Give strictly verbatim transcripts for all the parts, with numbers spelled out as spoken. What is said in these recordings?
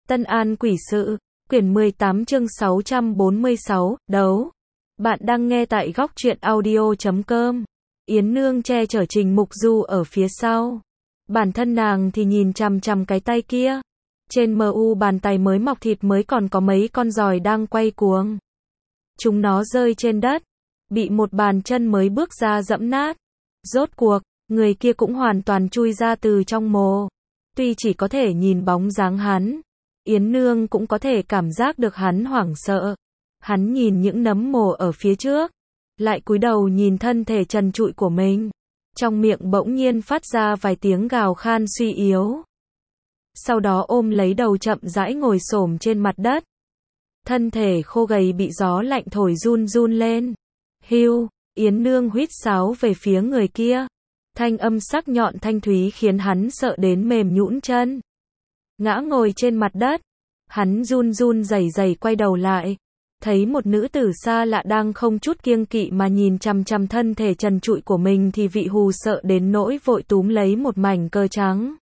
Tân An Quỷ Sự, quyển mười tám chương sáu trăm bốn mươi sáu, đấu. Bạn đang nghe tại góc truyện audio chấm com. Yến Nương che chở Trình Mục Du ở phía sau. Bản thân nàng thì nhìn chằm chằm cái tay kia. Trên mu bàn tay mới mọc thịt mới còn có mấy con giòi đang quay cuồng. Chúng nó rơi trên đất, bị một bàn chân mới bước ra dẫm nát. Rốt cuộc, người kia cũng hoàn toàn chui ra từ trong mồ. Tuy chỉ có thể nhìn bóng dáng hắn, Yến Nương cũng có thể cảm giác được hắn hoảng sợ. Hắn nhìn những nấm mồ ở phía trước, lại cúi đầu nhìn thân thể trần trụi của mình. Trong miệng bỗng nhiên phát ra vài tiếng gào khan suy yếu. Sau đó ôm lấy đầu chậm rãi ngồi xổm trên mặt đất. Thân thể khô gầy bị gió lạnh thổi run run lên. Hiu, Yến Nương huýt sáo về phía người kia. Thanh âm sắc nhọn thanh thúy khiến hắn sợ đến mềm nhũn chân. Ngã ngồi trên mặt đất, hắn run run rẩy rẩy quay đầu lại, thấy một nữ tử xa lạ đang không chút kiêng kỵ mà nhìn chằm chằm thân thể trần trụi của mình thì vị hù sợ đến nỗi vội túm lấy một mảnh cờ trắng.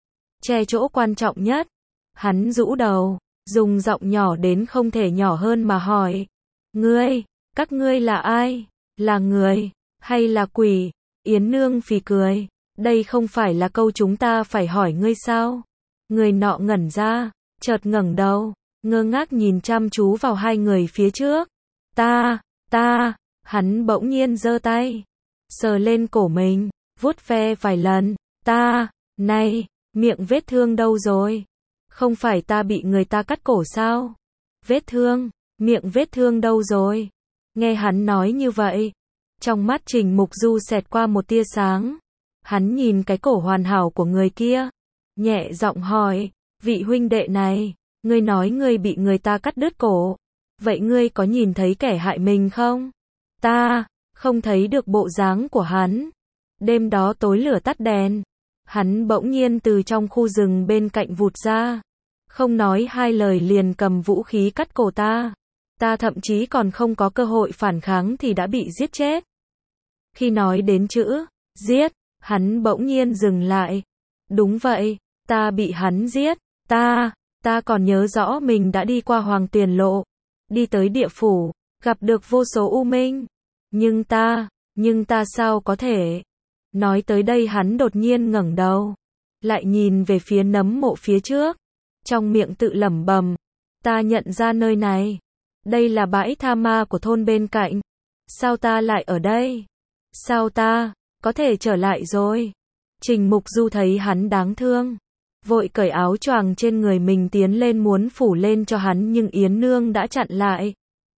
Che chỗ quan trọng nhất, hắn rũ đầu, dùng giọng nhỏ đến không thể nhỏ hơn mà hỏi. Ngươi, các ngươi là ai? Là người, hay là quỷ? Yến Nương phì cười. Đây không phải là câu chúng ta phải hỏi ngươi sao? Người nọ ngẩn ra, chợt ngẩng đầu, ngơ ngác nhìn chăm chú vào hai người phía trước. Ta, ta, hắn bỗng nhiên giơ tay, sờ lên cổ mình, vuốt ve vài lần. Ta, này, miệng vết thương đâu rồi? Không phải ta bị người ta cắt cổ sao? Vết thương, miệng vết thương đâu rồi? Nghe hắn nói như vậy, trong mắt Trình Mục Du xẹt qua một tia sáng. Hắn nhìn cái cổ hoàn hảo của người kia, nhẹ giọng hỏi, vị huynh đệ này, ngươi nói ngươi bị người ta cắt đứt cổ, vậy ngươi có nhìn thấy kẻ hại mình không? Ta, không thấy được bộ dáng của hắn. Đêm đó tối lửa tắt đèn, hắn bỗng nhiên từ trong khu rừng bên cạnh vụt ra, không nói hai lời liền cầm vũ khí cắt cổ ta. Ta thậm chí còn không có cơ hội phản kháng thì đã bị giết chết. Khi nói đến chữ giết, hắn bỗng nhiên dừng lại. Đúng vậy, ta bị hắn giết. Ta, ta còn nhớ rõ mình đã đi qua Hoàng Tuyền Lộ, đi tới địa phủ, gặp được vô số u minh. Nhưng ta, nhưng ta sao có thể? Nói tới đây hắn đột nhiên ngẩng đầu, lại nhìn về phía nấm mộ phía trước, trong miệng tự lẩm bẩm, ta nhận ra nơi này. Đây là bãi tha ma của thôn bên cạnh. Sao ta lại ở đây? Sao ta có thể trở lại rồi? Trình Mục Du thấy hắn đáng thương, vội cởi áo choàng trên người mình tiến lên muốn phủ lên cho hắn nhưng Yến Nương đã chặn lại.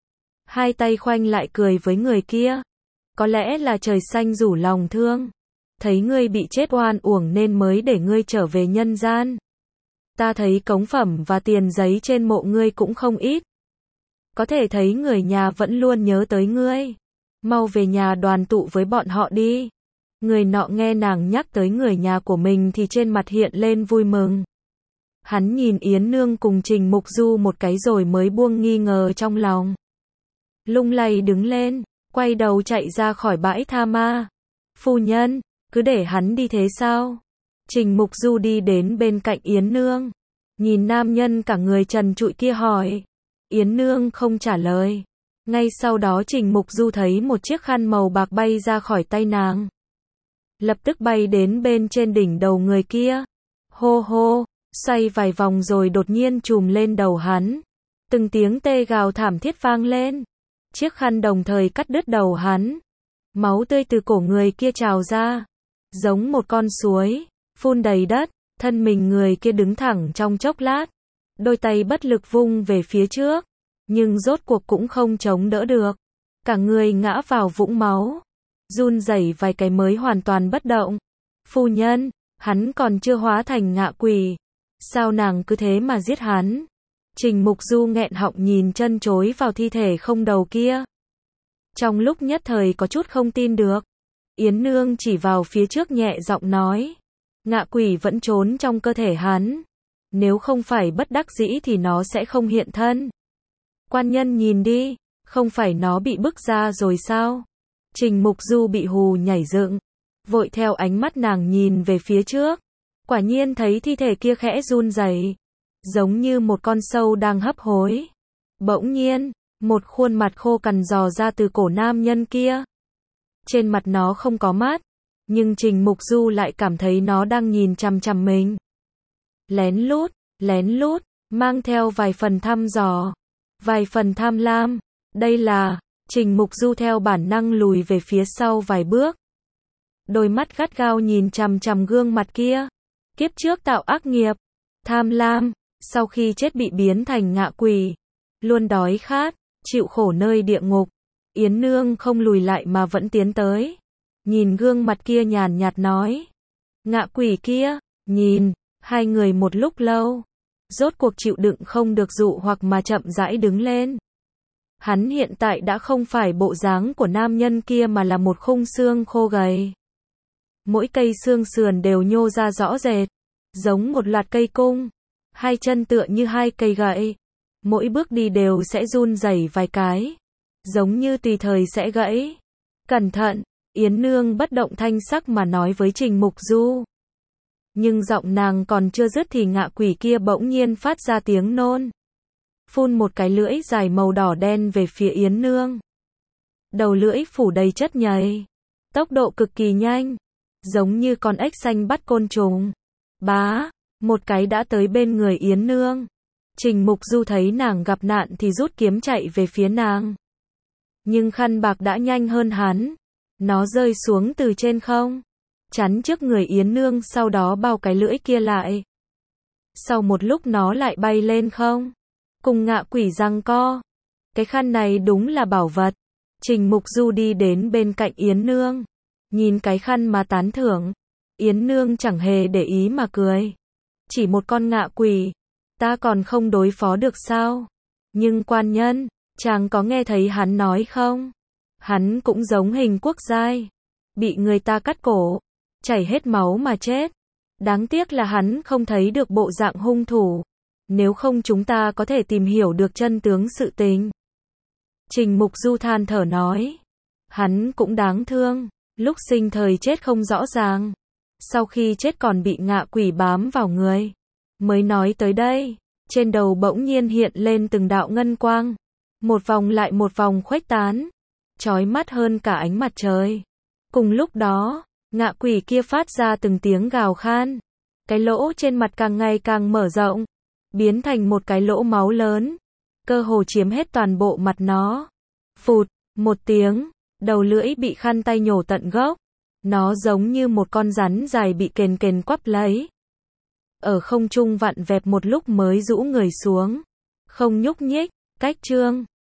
Hai tay khoanh lại cười với người kia. Có lẽ là trời xanh rủ lòng thương. Thấy ngươi bị chết oan uổng nên mới để ngươi trở về nhân gian. Ta thấy cống phẩm và tiền giấy trên mộ ngươi cũng không ít. Có thể thấy người nhà vẫn luôn nhớ tới ngươi. Mau về nhà đoàn tụ với bọn họ đi. Người nọ nghe nàng nhắc tới người nhà của mình thì trên mặt hiện lên vui mừng. Hắn nhìn Yến Nương cùng Trình Mục Du một cái rồi mới buông nghi ngờ trong lòng. Lung lay đứng lên, quay đầu chạy ra khỏi bãi tha ma. Phu nhân, cứ để hắn đi thế sao? Trình Mục Du đi đến bên cạnh Yến Nương, nhìn nam nhân cả người trần trụi kia hỏi. Yến Nương không trả lời. Ngay sau đó Trình Mục Du thấy một chiếc khăn màu bạc bay ra khỏi tay nàng. Lập tức bay đến bên trên đỉnh đầu người kia. Hô hô, xoay vài vòng rồi đột nhiên trùm lên đầu hắn. Từng tiếng tê gào thảm thiết vang lên. Chiếc khăn đồng thời cắt đứt đầu hắn. Máu tươi từ cổ người kia trào ra, giống một con suối, phun đầy đất. Thân mình người kia đứng thẳng trong chốc lát, đôi tay bất lực vung về phía trước, nhưng rốt cuộc cũng không chống đỡ được. Cả người ngã vào vũng máu, run rẩy vài cái mới hoàn toàn bất động. Phu nhân, hắn còn chưa hóa thành ngạ quỷ. Sao nàng cứ thế mà giết hắn? Trình Mục Du nghẹn họng nhìn chân chối vào thi thể không đầu kia. Trong lúc nhất thời có chút không tin được. Yến Nương chỉ vào phía trước nhẹ giọng nói. Ngạ quỷ vẫn trốn trong cơ thể hắn. Nếu không phải bất đắc dĩ thì nó sẽ không hiện thân. Quan nhân nhìn đi, không phải nó bị bức ra rồi sao? Trình Mục Du bị hù nhảy dựng, vội theo ánh mắt nàng nhìn về phía trước. Quả nhiên thấy thi thể kia khẽ run rẩy. giống như một con sâu đang hấp hối. Bỗng nhiên, một khuôn mặt khô cằn dò ra từ cổ nam nhân kia. Trên mặt nó không có mắt, nhưng Trình Mục Du lại cảm thấy nó đang nhìn chằm chằm mình. Lén lút, lén lút, mang theo vài phần thăm dò, vài phần tham lam. Đây là, Trình Mục Du theo bản năng lùi về phía sau vài bước. Đôi mắt gắt gao nhìn chằm chằm gương mặt kia. Kiếp trước tạo ác nghiệp, tham lam, sau khi chết bị biến thành ngạ quỷ, luôn đói khát, chịu khổ nơi địa ngục. Yến Nương không lùi lại mà vẫn tiến tới. Nhìn gương mặt kia nhàn nhạt nói. Ngạ quỷ kia, nhìn, hai người một lúc lâu. Rốt cuộc chịu đựng không được dụ hoặc mà chậm rãi đứng lên. Hắn hiện tại đã không phải bộ dáng của nam nhân kia mà là một khung xương khô gầy. Mỗi cây xương sườn đều nhô ra rõ rệt, giống một loạt cây cung. Hai chân tựa như hai cây gậy. Mỗi bước đi đều sẽ run rẩy vài cái, giống như tùy thời sẽ gãy. Cẩn thận, Yến Nương bất động thanh sắc mà nói với Trình Mục Du. Nhưng giọng nàng còn chưa dứt thì ngạ quỷ kia bỗng nhiên phát ra tiếng nôn. Phun một cái lưỡi dài màu đỏ đen về phía Yến Nương. Đầu lưỡi phủ đầy chất nhầy, tốc độ cực kỳ nhanh, giống như con ếch xanh bắt côn trùng. Bá, một cái đã tới bên người Yến Nương. Trình Mục Du thấy nàng gặp nạn thì rút kiếm chạy về phía nàng. Nhưng khăn bạc đã nhanh hơn hắn. Nó rơi xuống từ trên không, chắn trước người Yến Nương, sau đó bao cái lưỡi kia lại. Sau một lúc nó lại bay lên không, cùng ngạ quỷ giằng co. Cái khăn này đúng là bảo vật. Trình Mục Du đi đến bên cạnh Yến Nương, nhìn cái khăn mà tán thưởng. Yến Nương chẳng hề để ý mà cười. Chỉ một con ngạ quỷ, ta còn không đối phó được sao? Nhưng quan nhân, chàng có nghe thấy hắn nói không? Hắn cũng giống Hình Quốc Giai, bị người ta cắt cổ, chảy hết máu mà chết. Đáng tiếc là hắn không thấy được bộ dạng hung thủ. Nếu không chúng ta có thể tìm hiểu được chân tướng sự tình. Trình Mục Du than thở nói. Hắn cũng đáng thương, lúc sinh thời chết không rõ ràng, sau khi chết còn bị ngạ quỷ bám vào người. Mới nói tới đây, trên đầu bỗng nhiên hiện lên từng đạo ngân quang, một vòng lại một vòng khuếch tán, chói mắt hơn cả ánh mặt trời. Cùng lúc đó, ngạ quỷ kia phát ra từng tiếng gào khan, cái lỗ trên mặt càng ngày càng mở rộng, biến thành một cái lỗ máu lớn, cơ hồ chiếm hết toàn bộ mặt nó. Phụt, một tiếng, đầu lưỡi bị khăn tay nhổ tận gốc, nó giống như một con rắn dài bị kền kền quắp lấy. Ở không trung vặn vẹo một lúc mới rũ người xuống, không nhúc nhích. Cách chương